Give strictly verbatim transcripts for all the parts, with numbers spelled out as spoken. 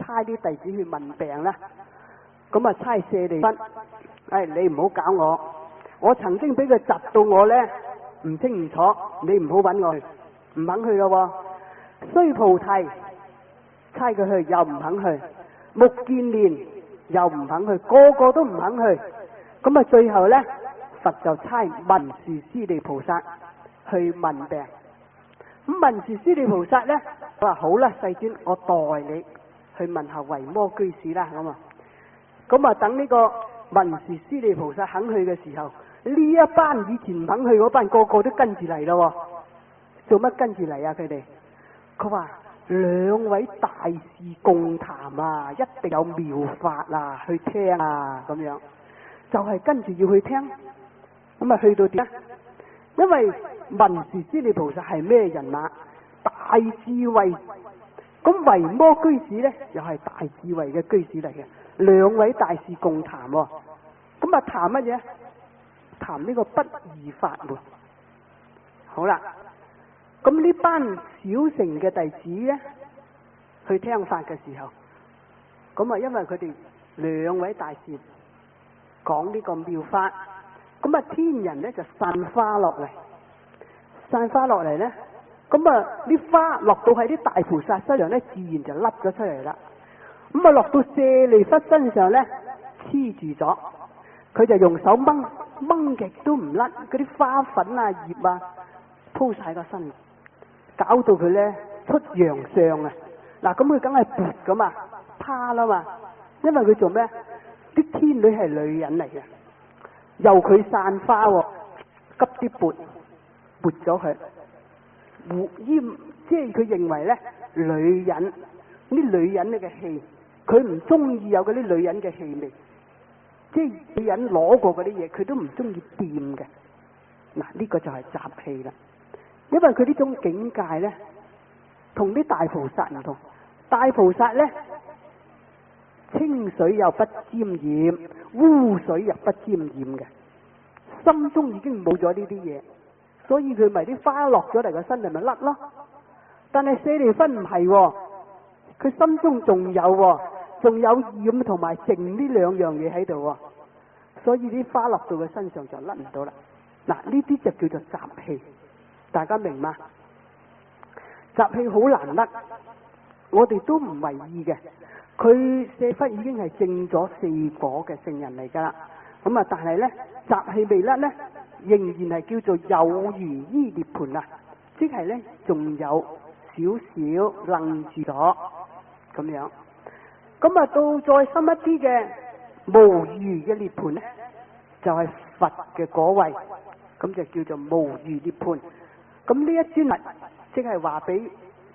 差啲弟子去問病啦。咁啊差舍利弗，誒、哎、你唔好搞我，我曾經俾佢窒到我咧唔清唔楚，你唔好揾我去，唔肯去咯喎。須菩提差佢去又唔肯去，目犍連又唔肯去，個個都唔肯去。咁啊最後咧佛就差文殊師利菩薩去問病。咁文殊師利菩薩咧佢話好啦，世尊，我代你去問下維摩居士啦。咁啊咁啊等呢個文殊師利菩薩肯去嘅時候，呢一班以前唔肯去嗰班個個都跟住嚟咯。做乜跟住嚟啊？佢哋佢話兩位大士共談啊，一定有妙法啊，去聽啊，咁樣就係、是、跟住要去聽。咁啊去到點？因為文殊師利菩薩係咩人馬？大智慧。咁維摩居士呢，又係大智慧嘅居士嚟嘅。兩位大士共談喎。咁啊談乜嘢？談呢個不二法喎。好啦，咁呢班小乘嘅弟子呢，去聽法嘅時候，咁啊因為佢哋兩位大士講呢個妙法，咁啊天人呢就散花落嚟，散花落嚟呢，咁啊啲花落到喺啲大菩薩身上呢，自然就甩咗出嚟啦。咁啊落到舍利弗身上呢，黐住咗，佢就用手掹，掹極都唔甩，嗰啲花粉啊葉啊鋪晒個身，搞到佢呢出洋相啊！嗱，咁佢梗係撥噶嘛，怕啦嘛，因為佢做咩？啲天女係女人嚟嘅，由佢散花喎，急啲撥撥咗佢，胡煙，即係佢認為咧，女人啲女人嘅氣，佢唔中意有嗰啲女人嘅氣味，即係女人攞過嗰啲嘢，佢都唔中意掂嘅。嗱，呢個就係習氣啦，因為佢呢種境界咧，同啲大菩薩唔同。大菩薩咧，清水又不沾染，污水又不沾染嘅，心中已經冇咗呢啲嘢，所以佢咪啲花落咗嚟個身度咪甩咯。但係舍利弗唔係喎，佢心中仲有喎，仲有染同埋淨呢兩樣嘢喺度喎，所以啲花落到佢身上就甩唔到啦。嗱，呢啲就叫做習氣，大家明嗎？習氣好難甩。我哋都唔為意嘅，佢舍弗已經係證咗四果嘅聖人嚟噶啦，咁啊，但係咧習氣未甩咧，仍然係叫做有餘依涅盤啊，即係咧仲有少少楞住咗咁樣。咁啊，到再深一啲嘅無餘嘅涅盤咧，就係、是、佛嘅果位，咁就叫做無餘涅盤。咁呢一尊物，即係話俾。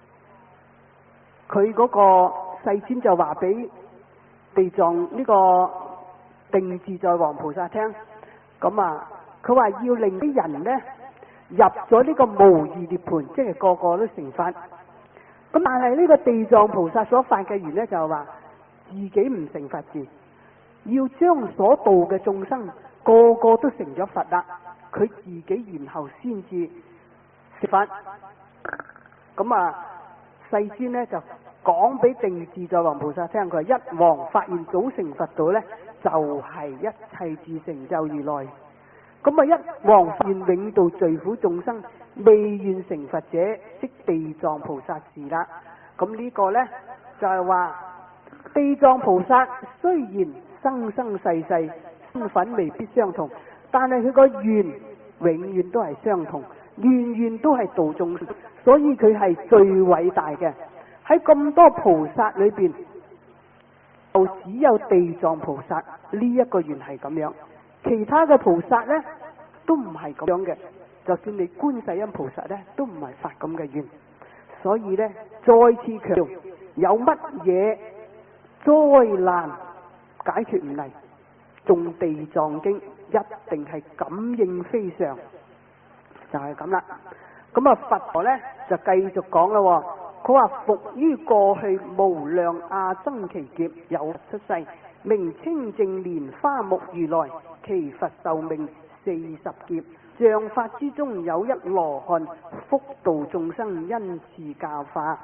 佢嗰個世尊就話俾地藏呢個定自在王菩薩聽，咁啊，佢話要令啲人呢入咗呢個無餘涅盤，即係個個都成佛。咁但係呢個地藏菩薩所發嘅願呢，就係話自己唔成佛住，要將所度嘅眾生個個都成咗佛啦，佢自己然後先至成佛。咁啊。世尊咧就講俾定自在王菩薩聽，佢話一王發現早成佛道咧，就係、是、一切自成就如來。咁啊，一王發現永度罪苦眾生未願成佛者，即地藏菩薩是啦。咁呢個咧就係、是、話地藏菩薩雖然生生世世身份未必相同，但係佢個願永遠都係相同，願願都係度眾生。所以佢係最偉大嘅，喺咁多菩薩裏邊，就只有地藏菩薩呢一個願係咁樣，其他嘅菩薩呢都唔係咁樣嘅。就算你觀世音菩薩呢，都唔係發咁嘅願。所以呢，再次強調，有乜嘢災難解決唔嚟，誦地藏經一定係感應非常，就係咁啦。咁啊，佛陀咧就繼續講啦，佢話復於過去無量阿僧祇劫有出世，名清淨蓮花目如來，其佛壽命四十劫。像法之中有一羅漢，福度眾生，因次教化。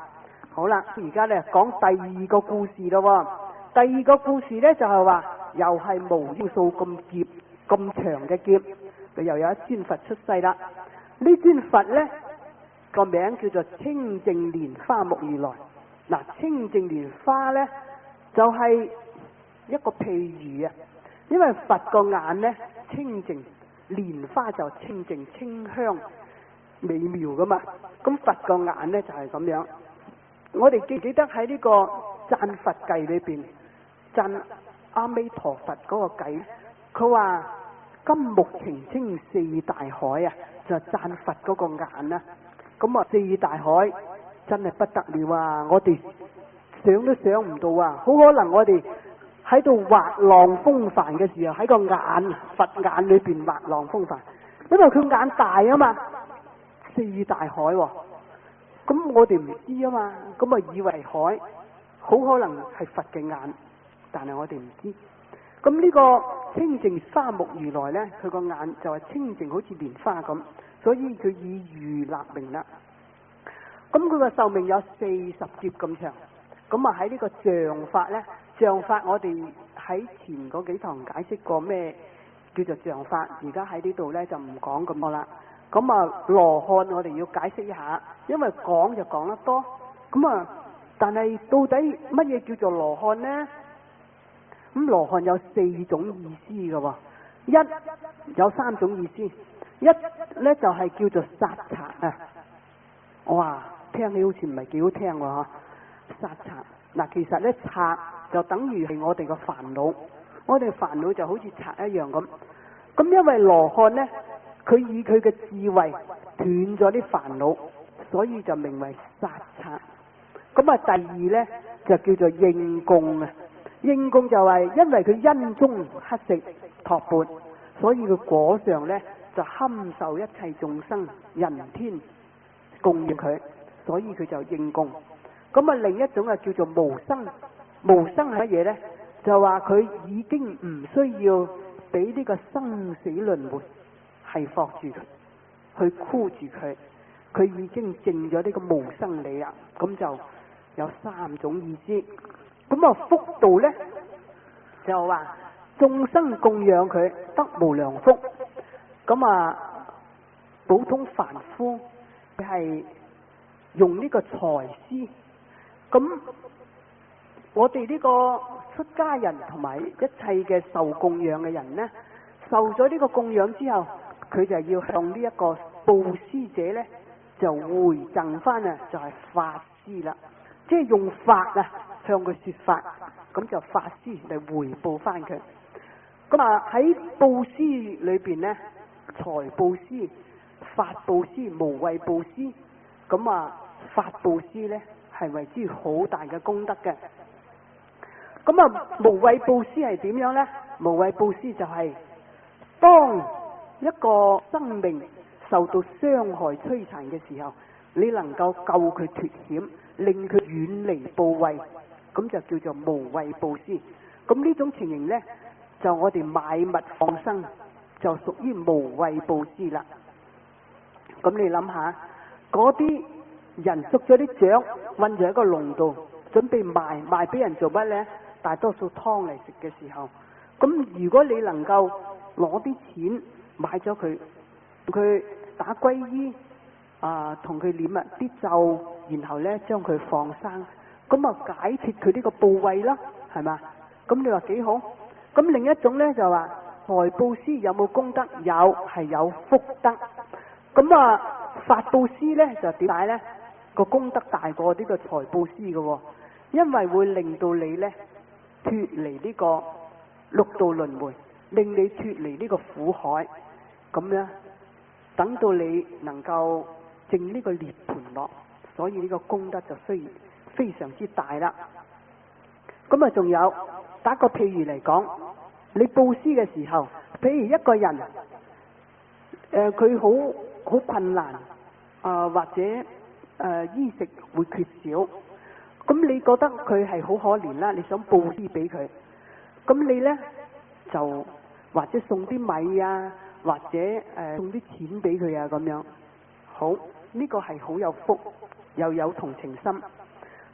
好啦，而家咧講第二個故事咯。第二個故事咧就係話，又係無英數咁劫咁長嘅劫，佢又有一尊佛出世啦。呢尊佛咧個名叫做清淨蓮花目如來。嗱，清淨蓮花咧就係一個譬喻啊，因為佛個眼咧清淨，蓮花就清淨清香美妙噶嘛。咁佛個眼咧就係咁樣。我哋記唔記得喺呢個讚佛偈裏邊，讚阿彌陀佛嗰個偈，佢話金木澄清四大海啊，就讚佛嗰個眼啊。咁啊，四大海真係不得了啊！我哋想都想唔到啊，好可能我哋喺度滑浪風帆嘅時候，喺個眼佛眼裏邊滑浪風帆，因為佢眼大啊嘛，四大海喎、啊。咁我哋唔知啊嘛，咁啊以為海，好可能係佛嘅眼，但係我哋唔知。咁呢個清淨花目如來呢，佢個眼就係清淨，好似蓮花咁，所以佢以如立名啦。咁佢個壽命有四十劫咁長。咁啊喺呢個像法呢，像法我哋喺前嗰幾堂解釋過咩叫做像法，而家喺呢度呢，就唔講咁多啦。咁啊羅漢我哋要解釋一下，因為講就講得多，咁啊但係到底乜嘢叫做羅漢呢？咁羅漢有四種意思嘅喎，一有三種意思，一呢就係、是、叫做殺賊啊，哇聽起好似唔係幾好聽喎嚇，殺賊嗱，其實呢，賊就等於係我哋嘅煩惱，我哋煩惱就好似賊一樣咁，咁因為羅漢呢，佢以佢嘅智慧斷咗啲煩惱，所以就名為殺賊。咁啊，第二呢，就叫做應供啊。應供就係因為佢因中乞食托缽，所以佢果上呢，就堪受一切眾生人天供養佢，所以佢就應供。咁啊，另一種啊叫做無生。無生係乜嘢呢？就話佢已經唔需要俾呢個生死輪迴係縛住佢，去箍住佢，佢已經證咗呢個無生理啦。咁就有三種意思。咁啊，福道呢，就話眾生供養佢得無量福。咁啊，普通凡夫佢係用呢個財施。咁我哋呢個出家人同埋一切嘅受供養嘅人呢，受咗呢個供養之後，佢就要向呢一個布施者呢，就回贈翻啊，就係法施啦，即係用法啊向佢說法，咁就法施嚟回報翻佢。咁啊喺布施裏邊呢，財布施、法布施、無畏布施，咁啊法布施呢係為之好大嘅功德嘅。咁啊無畏布施係點樣呢？無畏布施就係、是、當一個生命受到傷害摧殘嘅時候，你能夠救佢脫險，令佢遠離怖畏，咁就叫做無畏布施。咁呢種情形呢，就我哋買物放生，就屬於無畏布施啦。咁你諗下，嗰啲人捉咗啲雀，韞住喺個籠度，準備賣賣俾人做乜呢？大多數劏嚟食嘅時候，咁如果你能夠攞啲錢買咗佢，佢打皈依啊，同佢念啊啲咒，然後呢將佢放生，咁啊解脫佢呢個怖畏啦，係嘛？咁你話幾好？咁另一種呢，就話財布施有冇功德？有，係有福德。咁啊法布施呢，就點解呢？個功德大過呢個財布施嘅喎，因為會令到你呢脫離呢個六道輪迴，令你脫離呢個苦海，咁樣等到你能夠證呢個涅槃樂，所以呢個功德就需要非常之大啦。咁啊仲有打個譬如嚟講，你布施嘅時候，譬如一個人誒佢好好困難啊、呃，或者誒、呃、衣食會缺少，咁你覺得佢係好可憐啦，你想布施俾佢，咁你呢，就或者送啲米啊，或者誒、呃、送啲錢俾佢啊，咁樣好，呢、這個係好有福，又有同情心。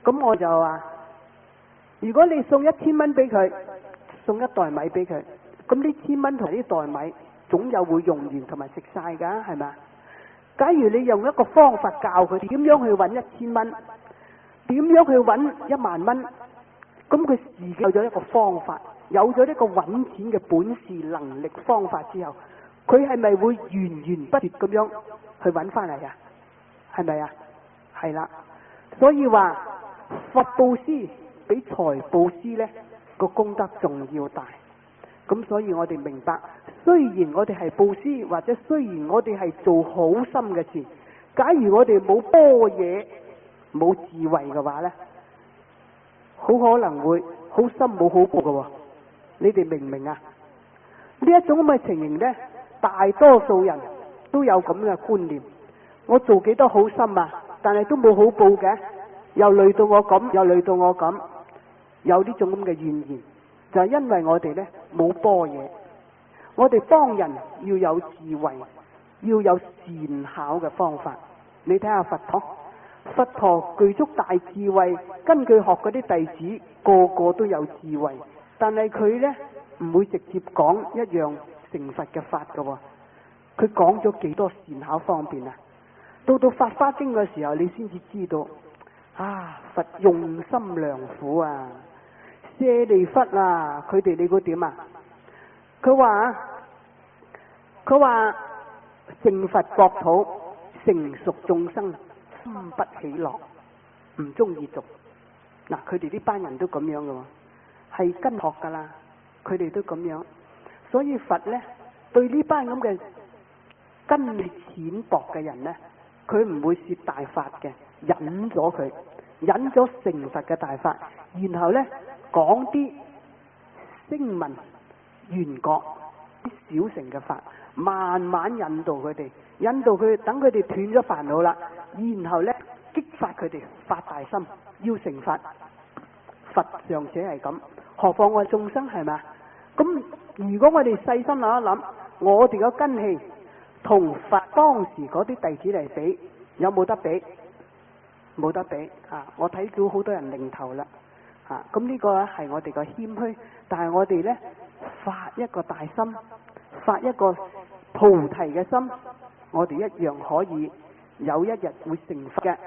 咁我就話，如果你送一千蚊俾佢，送一袋米俾佢，咁呢千蚊同呢袋米總有會用完同埋食晒㗎，係咪？假如你用一個方法教佢點樣去揾一千蚊，點樣去揾一萬蚊，咁佢自己有咗一個方法，有咗呢個揾錢嘅本事、能力、方法之後，佢係咪會源源不絕咁樣去揾翻嚟啊？係咪啊？係啦，所以話佛布施比財布施呢個功德仲要大。咁所以我哋明白，雖然我哋係布施，或者雖然我哋係做好心嘅事，假如我哋冇般若、冇智慧嘅話呢，好可能會好心冇好報嘅。你哋明唔明啊？呢一種咁嘅情形呢，大多數人都有咁嘅觀念。我做幾多好心啊，但係都冇好報嘅，又累到我咁，又累到我咁，有呢種咁嘅怨言。就係因為我哋呢冇般若，我哋幫人要有智慧，要有善巧嘅方法。你睇下佛陀，佛陀具足大智慧，跟佢學嗰啲弟子個個都有智慧，但係佢呢唔會直接講一樣成佛嘅法噶。佢講咗幾多善巧方便啊？到到法華經嘅時候，你先至知道啊，佛用心良苦啊！舍利弗啊，佢哋你估點啊？佢話佢話成佛國土，成熟眾生心不喜樂，唔中意做。嗱，佢哋呢班人都咁樣嘅喎，係跟學噶啦，佢哋都咁樣。所以佛呢對呢班咁嘅根淺薄嘅人呢，佢唔會說大法嘅，忍咗佢，忍咗成佛嘅大法，然後呢講啲聲聞緣覺啲小乘嘅法，慢慢引導佢哋，引導佢等佢哋斷咗煩惱啦，然後呢激發佢哋發大心，要成佛。佛尚且係咁，何況我哋眾生係咪？咁如果我哋細心諗一諗，我哋嘅根器同佛當時嗰啲弟子嚟比，有冇得比？冇得比啊！我睇到好多人擰頭啦。啊，咁呢個咧係我哋個謙虛，但係我哋呢發一個大心，發一個菩提嘅心，我哋一樣可以有一日會成佛嘅。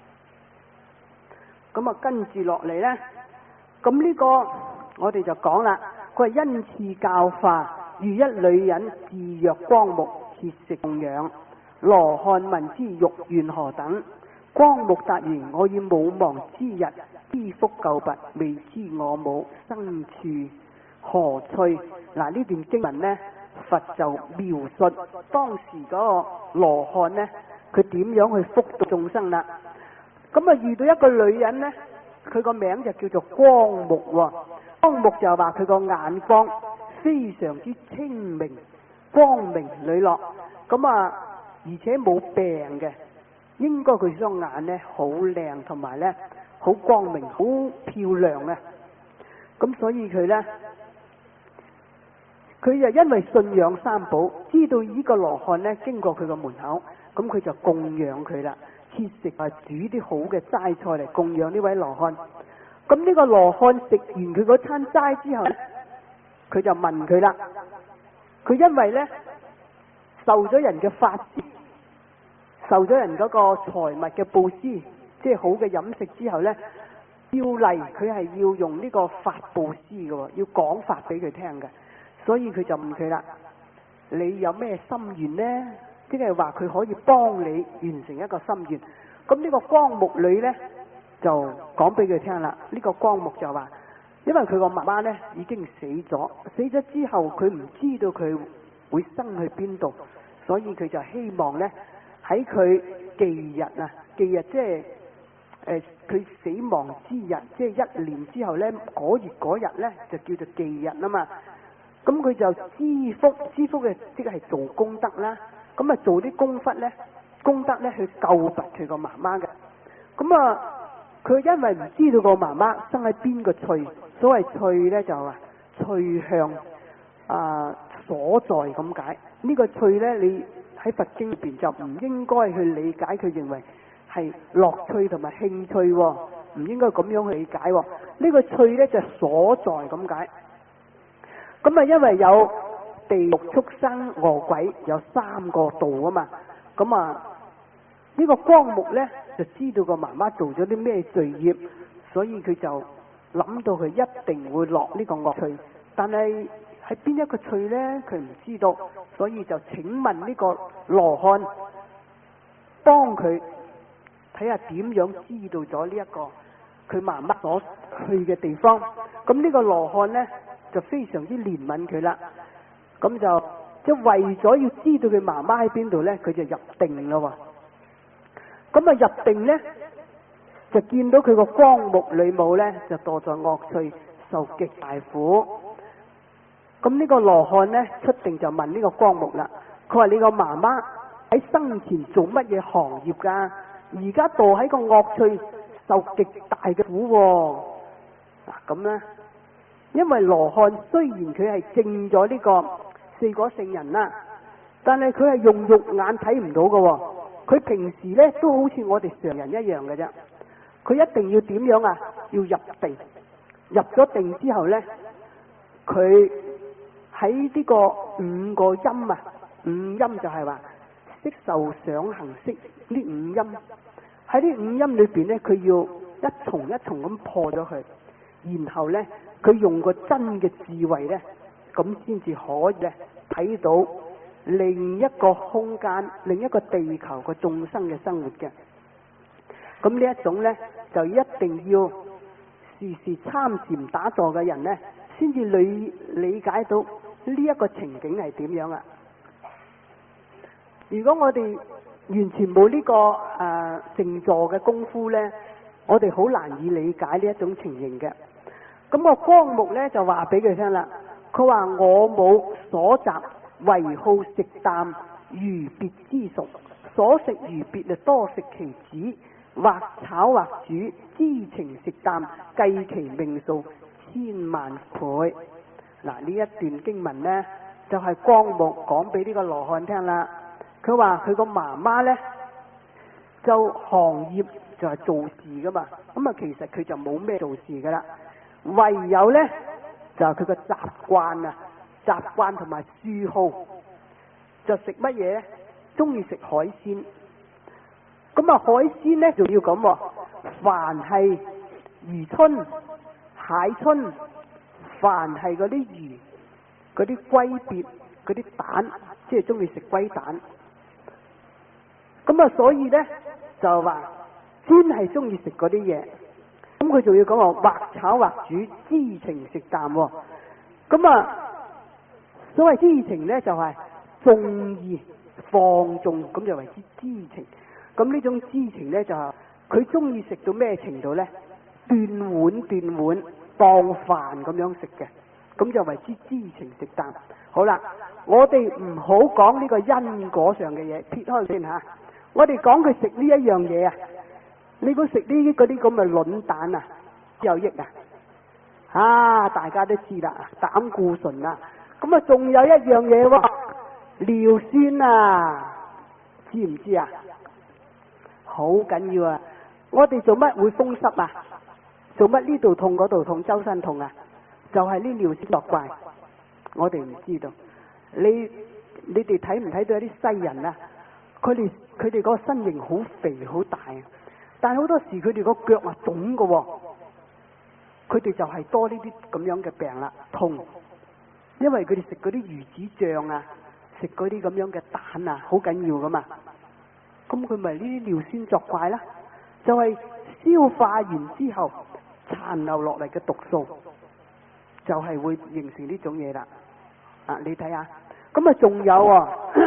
咁啊，跟住落嚟呢，咁呢個我哋就講啦，佢係恩賜教化，如一女人自若光目，切食供養。羅漢問之，欲願何等？光目答言：我以母亡之日，知福救拔，未知我母生處何趣。嗱，呢段經文呢，佛就描述當時嗰個羅漢呢，佢點樣去福度眾生啦。咁啊，遇到一個女人呢，佢個名就叫做光目喎。光目就話佢個眼光非常之清明、光明磊落，咁啊，而且冇病嘅。應該佢雙眼呢好靚，同埋呢好光明、好漂亮啊！咁所以佢呢，佢就因為信仰三寶，知道呢個羅漢呢經過佢個門口，咁佢就供養佢啦，切食啊，煮啲好嘅齋菜嚟供養呢位羅漢。咁呢個羅漢食完佢嗰餐齋之後呢，佢就問佢啦，佢因為呢受咗人嘅法事，受咗人嗰個財物嘅布施，即係好嘅飲食之後呢，要嚟佢係要用呢個法布施嘅，要講法俾佢聽嘅，所以佢就問佢啦：你有咩心願呢？即係話佢可以幫你完成一個心願。咁呢個光目女呢，就講俾佢聽啦。呢個光目就話，因為佢個媽媽呢已經死咗，死咗之後佢唔知道佢會生去邊度，所以佢就希望呢。喺佢忌日啊，忌日即係誒佢死亡之日，即係一年之後呢，嗰月嗰日呢，就叫做忌日啊嘛。咁佢就知福，知福嘅即係做功德啦。咁啊做啲功德呢，功德呢去救拔佢個媽媽嘅。咁啊，佢因為唔知道個媽媽生喺邊個趣，所謂趣呢就話趣向啊所在咁解。呢個趣呢，你喺佛經裏邊就唔應該去理解佢認為係樂趣同埋興趣， 唔應該咁樣去理解喎。呢個趣咧就係所在咁解。咁啊，因為有地獄、畜生、餓鬼有三個道啊嘛。咁啊，呢個光目咧就知道個媽媽做咗啲咩罪孽，所以佢就諗到佢一定會落呢個惡趣。但係喺邊一個趣咧，佢唔知道，所以就請問呢個羅漢幫佢睇下點樣知道咗呢一個佢媽媽所去嘅地方。咁呢個羅漢咧就非常之憐憫佢啦，咁就即係為咗要知道佢媽媽喺邊度咧，佢就入定啦喎。咁啊入定咧就見到佢個光目女母咧就墮在惡趣，受極大苦。咁呢個羅漢咧出定就問呢個光目啦，佢話你個媽媽喺生前做乜嘢行業噶？而家墮喺個惡趣，受極大嘅苦喎。嗱咁咧，因為羅漢雖然佢係證咗呢個四果聖人啦，但係佢係用肉眼睇唔到嘅。佢平時咧都好似我哋常人一樣嘅啫。佢一定要點樣啊？要入定，入咗定之後咧，佢喺呢個五個音啊，五音就係話色受想行識呢五音。喺呢五音裏邊咧，佢要一重一重咁破咗佢，然後咧佢用個真嘅智慧咧，咁先至可以咧睇到另一個空間、另一個地球個眾生嘅生活嘅。咁呢一種咧，就一定要時時參禪打坐嘅人咧，先至理理解到呢一個情景係點樣啊！如果我哋完全冇呢、這個誒靜、呃、坐嘅功夫咧，我哋好難以理解呢一種情形嘅。咁、那個光目咧就話俾佢聽啦，佢話我冇所習，唯好食啖魚鱉之熟，所食魚鱉啊多食其子，或炒或煮，知情食啖，計其命數千萬倍。嗱，呢一段經文呢，就係、是、光目講俾呢個羅漢聽啦。佢話佢個媽媽呢，就行業就係做事噶嘛，咁啊其實佢就冇咩做事噶啦，唯有呢，就係佢個習慣啊，習慣同埋嗜好就食乜嘢？中意食海鮮。咁啊海鮮呢，仲要咁喎，凡係魚春、蟹春，凡係嗰啲魚、嗰啲龜鱉、嗰啲蛋，即係中意食龜蛋。咁啊，所以咧就話專係中意食嗰啲嘢。咁佢仲要講話或炒或煮，知情食啖。咁啊，所謂知情咧就係縱意放縱，咁就為之知情。咁呢種知情咧就係佢中意食到咩程度咧？斷碗斷碗當飯咁樣食嘅，咁就為之知情食啖。好啦，我哋唔好講呢個因果上嘅嘢，撇開先吓。我哋講佢食呢一樣嘢啊，你估食呢啲嗰啲咁嘅卵蛋啊有益啊？啊，大家都知啦，膽固醇啊，咁啊仲有一樣嘢喎，尿酸啊，知唔知啊？好緊要啊！我哋做乜會風濕啊？做乜呢度痛嗰度痛，周身痛啊？就係呢尿酸作怪，我哋唔知道。你你哋睇唔睇到有啲西人啊？佢哋佢哋個身形好肥好大，但係好多時佢哋個腳啊腫噶，佢哋就係多呢啲咁樣嘅病啦，痛，因為佢哋食嗰啲魚子醬啊，食嗰啲咁樣嘅蛋啊，好緊要噶嘛。咁佢咪呢啲尿酸作怪啦？就係、是、消化完之後殘留落嚟嘅毒素，就係、是、會形成呢種嘢啦。啊，你睇下，咁啊仲有啊。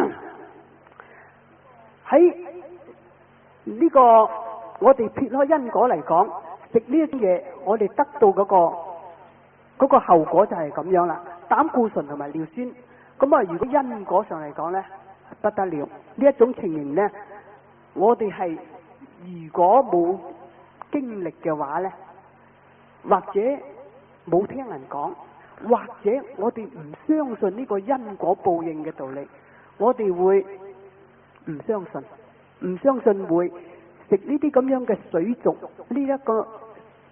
喺呢個我哋撇開因果嚟講，食呢啲嘢，我哋得到嗰個嗰個後果就係咁樣啦。膽固醇同埋尿酸，咁啊如果因果上嚟講呢，不得了。呢一種情形呢，我哋係如果冇經歷嘅話呢，或者冇聽人講，或者我哋唔相信呢個因果報應嘅道理，我哋會唔相信，唔相信會食呢啲咁樣嘅水族，呢一個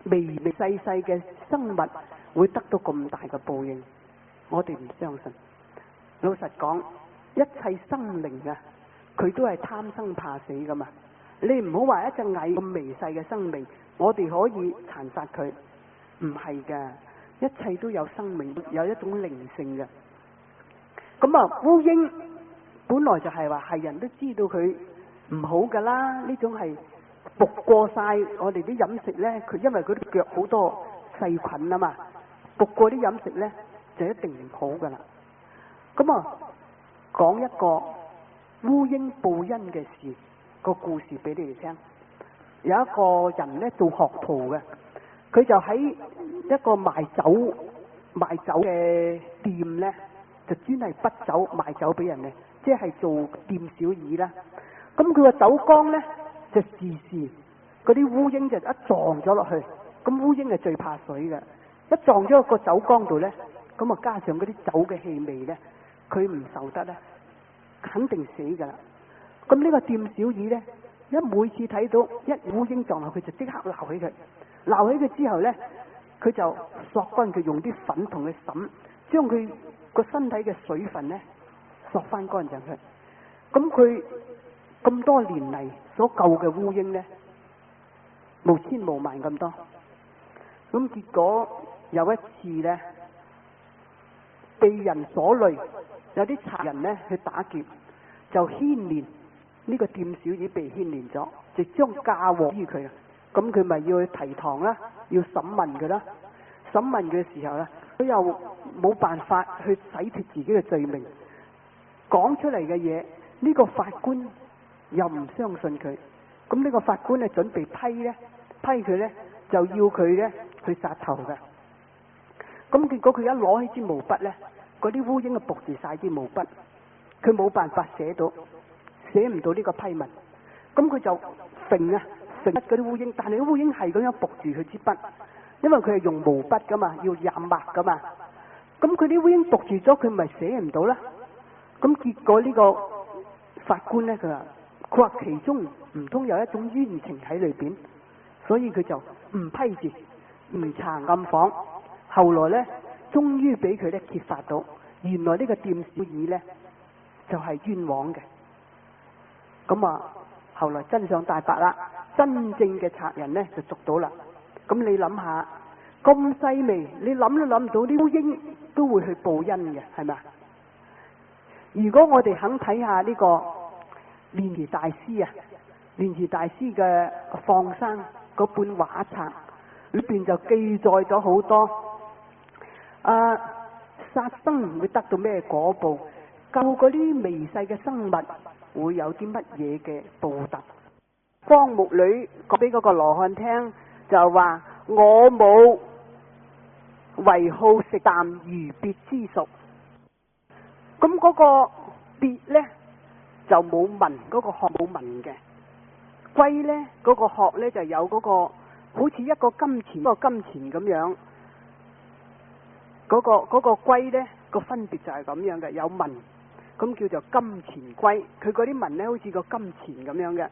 微微細細嘅生物會得到咁大嘅報應，我哋唔相信。老實講，一切生靈啊，佢都係貪生怕死噶嘛。你唔好話一隻蟻咁微細嘅生命，我哋可以殘殺佢，唔係噶，一切都有生命，有一種靈性嘅。咁啊，烏蠅本來就係話係人都知道佢唔好噶啦，呢種係捕過晒我哋啲飲食呢，佢因為佢啲腳好多細菌啊嘛，捕過啲飲食呢，就一定唔好噶啦。咁啊，講一個烏蠅報恩嘅事個故事俾你哋聽。有一個人呢，做學徒嘅，佢就喺一個賣酒賣酒嘅店呢，就專係滗酒賣酒俾人嘅，即係做店小二啦。咁佢個酒缸呢，就時時嗰啲烏蠅就一撞咗落去，咁烏蠅係最怕水嘅，一撞咗個酒缸度呢，咁啊加上嗰啲酒嘅氣味呢，佢唔受得呢，肯定死噶啦。咁呢個店小二呢，一每次睇到一烏蠅撞落去，就即刻鬧起佢，鬧起佢之後呢，佢就索乾佢，用啲粉同佢揼，將佢個身體嘅水分呢索翻乾淨佢。咁佢咁多年嚟所救嘅烏蠅呢，無千無萬咁多。咁結果有一次呢，被人所累，有啲賊人呢去打劫，就牽連呢個店小二被牽連咗，就將嫁禍於佢。咁佢咪要去提堂啦，要審問佢啦。審問佢嘅時候呢，佢又冇辦法去洗脫自己嘅罪名，講出嚟嘅嘢，呢個法官又唔相信佢。咁呢個法官呢，準備批呢，批佢呢，就要佢呢去殺頭嘅。咁結果佢一攞起支毛筆呢，嗰啲烏蠅就伏住晒支毛筆，佢冇辦法寫到，寫唔到呢個批文。咁佢就揈啊揈嗰啲烏蠅，但係啲烏蠅係咁樣伏住佢支筆，因為佢係用毛筆噶嘛，要染墨噶嘛。咁佢啲烏蠅伏住咗，佢咪寫唔到啦。咁結果呢個法官呢，佢話佢話其中唔通有一種冤情喺裏邊，所以佢就唔批字，唔查暗訪。後來呢，終於俾佢咧揭發到，原來呢個店小二呢，就係冤枉嘅。咁啊，後來真相大白啦，真正嘅賊人呢，就捉到啦。咁你諗下，咁細微，你諗都諗唔到啲烏蠅都會去報恩嘅，係咪？如果我哋肯睇下呢個蓮池大師啊，蓮池大師嘅放生嗰本畫冊裏邊就記載咗好多，啊殺生會得到咩果報，救嗰啲微細嘅生物會有啲乜嘢嘅報答。方木女講俾嗰個羅漢聽，就話我冇為好食啖魚鱉之熟。咁嗰個鱉呢，就冇紋，嗰、嗰個殼冇紋嘅。龜呢，嗰、嗰個殼呢，就有嗰、嗰個好似一個金錢，一個金錢咁樣。嗰、嗰個嗰、嗰個龜呢，個分別就係咁樣嘅，有紋，咁叫做金錢龜。佢嗰啲紋呢，好似個金錢咁樣嘅。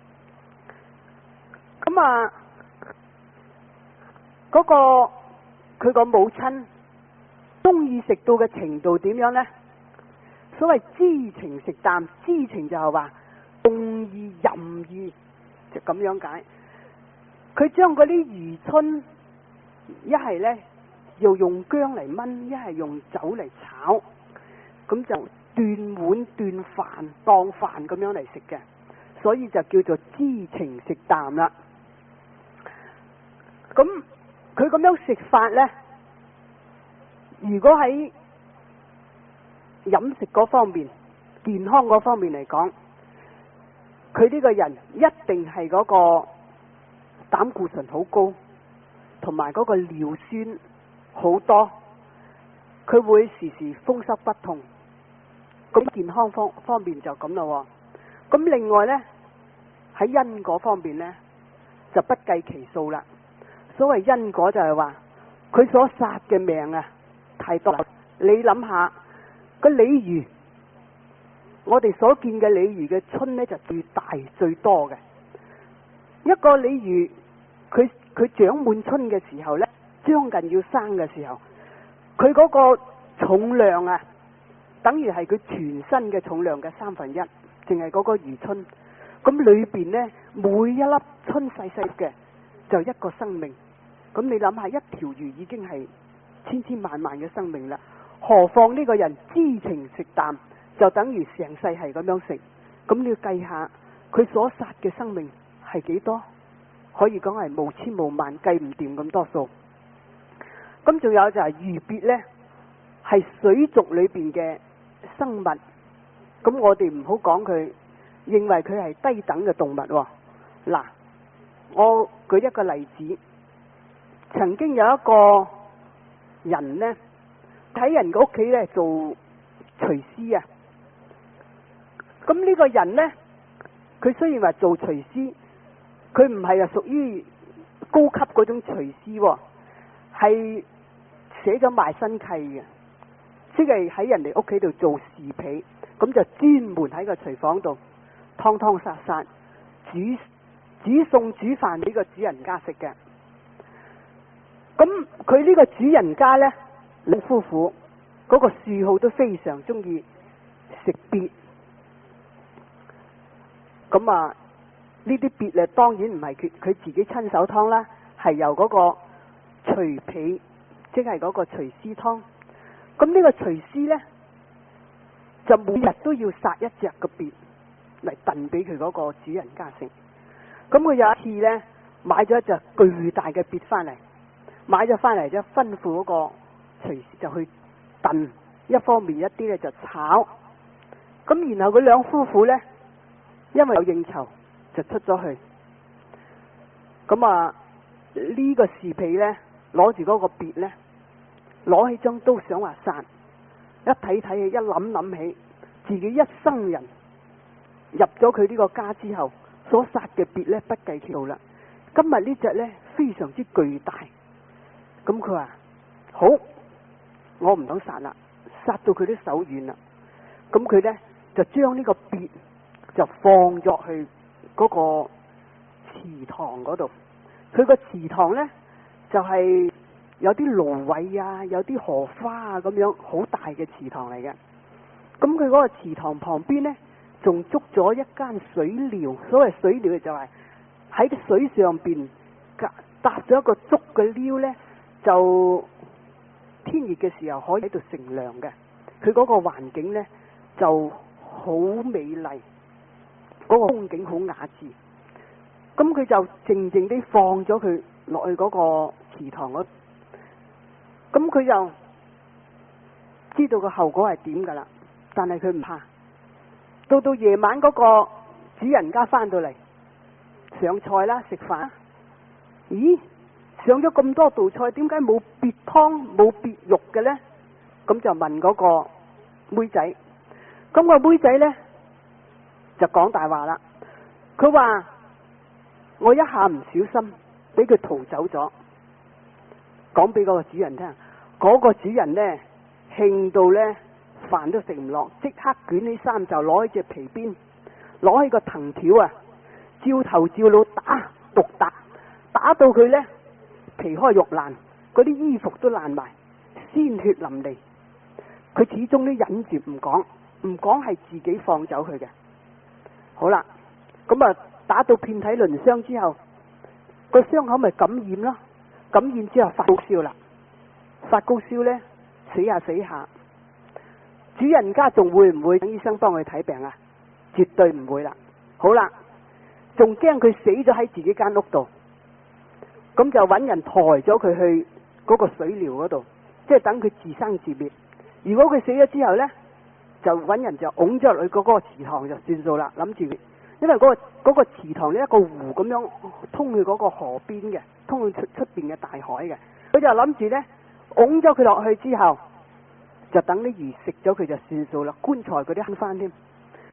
咁啊，嗰、嗰個佢個母親中意食到嘅程度點樣呢？所謂知情食啖，知情就係話中意任意，就咁樣解。佢將嗰啲魚春一係呢，又用薑嚟炆，一係用酒嚟炒，咁就斷碗斷飯當飯咁樣嚟食嘅，所以就叫做知情食啖啦。咁佢咁樣食法呢，如果喺飲食嗰方面、健康嗰方面嚟講，佢呢個人一定係嗰個膽固醇好高，同埋嗰個尿酸好多，佢會時時風濕不痛。咁健康方方面就咁咯。咁另外呢，喺因果方面呢，就不計其數啦。所謂因果就係話，佢所殺嘅命啊太多啦。你諗下。個鯉魚，我哋所見嘅鯉魚嘅春呢，就最大最多嘅。一個鯉魚，佢佢長滿春嘅時候呢，將近要生嘅時候，佢嗰個重量啊，等於係佢全身嘅重量嘅三分一，淨係嗰個魚春。咁裏邊呢，每一粒春細細嘅就一個生命。咁你諗下，一條魚已經係千千萬萬嘅生命啦，何況呢個人知情食啖，就等於成世係咁樣食。咁你要計下佢所殺嘅生命係幾多？可以講係無千無萬，計唔掂咁多數。咁仲有就係魚鱉呢，係水族裏邊嘅生物。咁我哋唔好講佢，認為佢係低等嘅動物。嗱，我舉一個例子，曾經有一個人呢，喺人嘅屋企呢做廚師啊。咁呢個人呢，佢雖然話做廚師，佢唔係啊屬於高級嗰種廚師，係寫咗賣身契嘅，即係喺人哋屋企度做侍婢，咁就專門喺個廚房度湯湯殺殺煮煮餸煮飯俾個主人家食嘅。咁佢呢個主人家呢，兩夫婦嗰個嗜好都非常中意食鱉。咁啊，呢啲鱉咧當然唔係佢佢自己親手劏啦，係由嗰個廚婢，即係嗰個廚師劏。咁呢個廚師呢，就每日都要殺一隻個鱉嚟燉俾佢嗰個主人家食。咁佢有一次呢，買咗一隻巨大嘅鱉翻嚟，買咗翻嚟就吩咐嗰個廚師就去燉，一方面一啲呢就炒。咁然後佢兩夫婦呢，因為有應酬就出咗去。咁啊呢個侍婢呢，攞住嗰個鱉呢，攞起張刀想話殺，一睇睇起，一諗諗起自己一生人入咗佢呢個家之後所殺嘅鱉呢，不計其數啦。今日呢隻呢，非常之巨大。咁佢話好，我唔想殺啦，殺到佢啲手軟啦。咁佢呢，就將呢個鱉就放咗去嗰個祠堂嗰度。佢個祠堂呢，就係、是、有啲蘆葦啊，有啲荷花啊，咁樣好大嘅祠堂嚟嘅。咁佢嗰個祠堂旁邊呢，仲築咗一間水寮。所謂水寮就係喺啲水上邊搭咗一個竹嘅寮呢，就天熱嘅時候可以喺度乘涼嘅。佢嗰個環境呢，就好美麗，嗰、那個風景好雅致。咁佢就靜靜地放咗佢落去嗰個祠堂嗰度。咁佢就知道個後果係點噶啦，但係佢唔怕。到到夜晚嗰個主人家翻到嚟上菜啦，食飯。咦，上咗咁多道菜，點解冇鱉湯冇鱉肉嘅呢？咁就問嗰個妹仔。咁個妹仔呢，就講大話啦。佢話我一下唔小心俾佢逃走咗，講俾嗰個主人聽。嗰、嗰個主人呢，興到呢，飯都食唔落，即刻捲起衫就攞起隻皮鞭，攞起個藤條啊，照頭照腦打毒打，打到佢呢，皮開肉爛，嗰啲衣服都爛埋，鮮血淋漓。佢始終都忍住唔講，唔講係自己放走佢嘅。好啦，咁啊打到遍體鱗傷之後，個傷口咪感染咯，感染之後發高燒啦，發高燒呢，死下死下。主人家仲會唔會等醫生幫佢睇病啊？絕對唔會啦。好啦，仲驚佢死咗喺自己間屋度，咁就揾人抬咗佢去嗰個水寮嗰度，即係等佢自生自滅。如果佢死咗之後呢，就揾人就拱咗落去嗰個祠堂就算數啦。諗住，因為嗰、嗰個嗰個祠堂呢，一個湖咁樣通去嗰個河邊嘅，通去出出邊嘅大海嘅。佢就諗住呢，拱咗佢落去之後，就等啲魚食咗佢就算數啦。棺材嗰啲慳翻添。